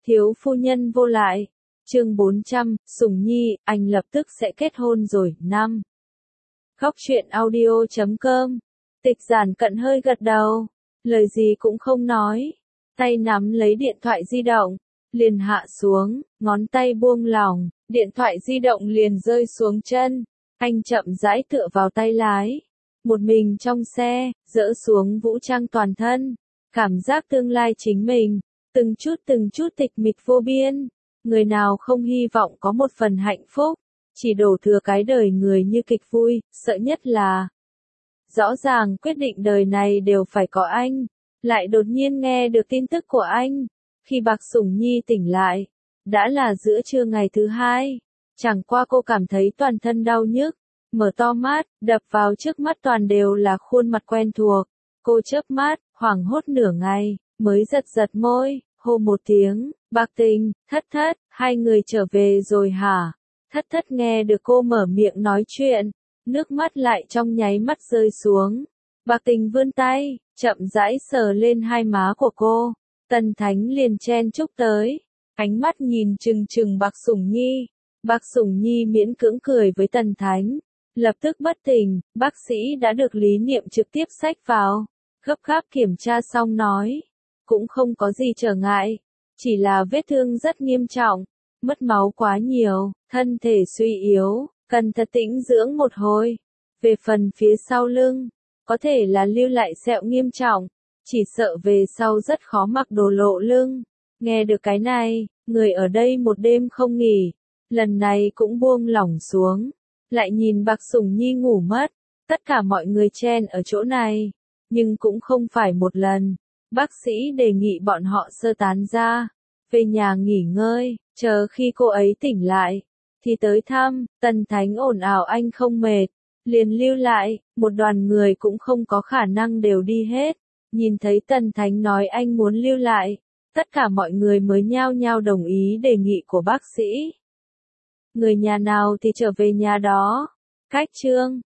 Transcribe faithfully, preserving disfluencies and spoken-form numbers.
Thiếu phu nhân vô lại. Chương bốn trăm, Sùng Nhi, anh lập tức sẽ kết hôn rồi. Năm. Khóc chuyện audio chấm com. Tịch Giản Cận hơi gật đầu, lời gì cũng không nói, tay nắm lấy điện thoại di động, liền hạ xuống, ngón tay buông lỏng, điện thoại di động liền rơi xuống chân. Anh chậm rãi tựa vào tay lái, một mình trong xe, dỡ xuống vũ trang toàn thân, cảm giác tương lai chính mình, từng chút từng chút tịch mịch vô biên. Người nào không hy vọng có một phần hạnh phúc, chỉ đổ thừa cái đời người như kịch vui, sợ nhất là rõ ràng quyết định đời này đều phải có anh, lại đột nhiên nghe được tin tức của anh. Khi Bạc Sủng Nhi tỉnh lại, đã là giữa trưa ngày thứ hai, chẳng qua cô cảm thấy toàn thân đau nhức, mở to mắt, đập vào trước mắt toàn đều là khuôn mặt quen thuộc. Cô chớp mắt, hoảng hốt nửa ngày, mới giật giật môi, hô một tiếng, Bạc Tình, Thất Thất, hai người trở về rồi hả? Thất Thất nghe được cô mở miệng nói chuyện, nước mắt lại trong nháy mắt rơi xuống. Bạc Tình vươn tay, chậm rãi sờ lên hai má của cô. Tần Thánh liền chen chúc tới, ánh mắt nhìn chừng chừng Bạc Sủng Nhi. Bạc Sủng Nhi miễn cưỡng cười với Tần Thánh, lập tức bất tỉnh. Bác sĩ đã được Lý Niệm trực tiếp xách vào, gấp gáp kiểm tra xong nói, cũng không có gì trở ngại, chỉ là vết thương rất nghiêm trọng, mất máu quá nhiều, thân thể suy yếu, cần thật tĩnh dưỡng một hồi. Về phần phía sau lưng, có thể là lưu lại sẹo nghiêm trọng, chỉ sợ về sau rất khó mặc đồ lộ lưng. Nghe được cái này, người ở đây một đêm không nghỉ, lần này cũng buông lỏng xuống, lại nhìn Bạc Sủng Nhi ngủ mất. Tất cả mọi người chen ở chỗ này, nhưng cũng không phải một lần. Bác sĩ đề nghị bọn họ sơ tán ra, về nhà nghỉ ngơi, chờ khi cô ấy tỉnh lại, thì tới thăm. Tần Thánh ồn ào anh không mệt, liền lưu lại, một đoàn người cũng không có khả năng đều đi hết. Nhìn thấy Tần Thánh nói anh muốn lưu lại, tất cả mọi người mới nhao nhao đồng ý đề nghị của bác sĩ. Người nhà nào thì trở về nhà đó. Cách chương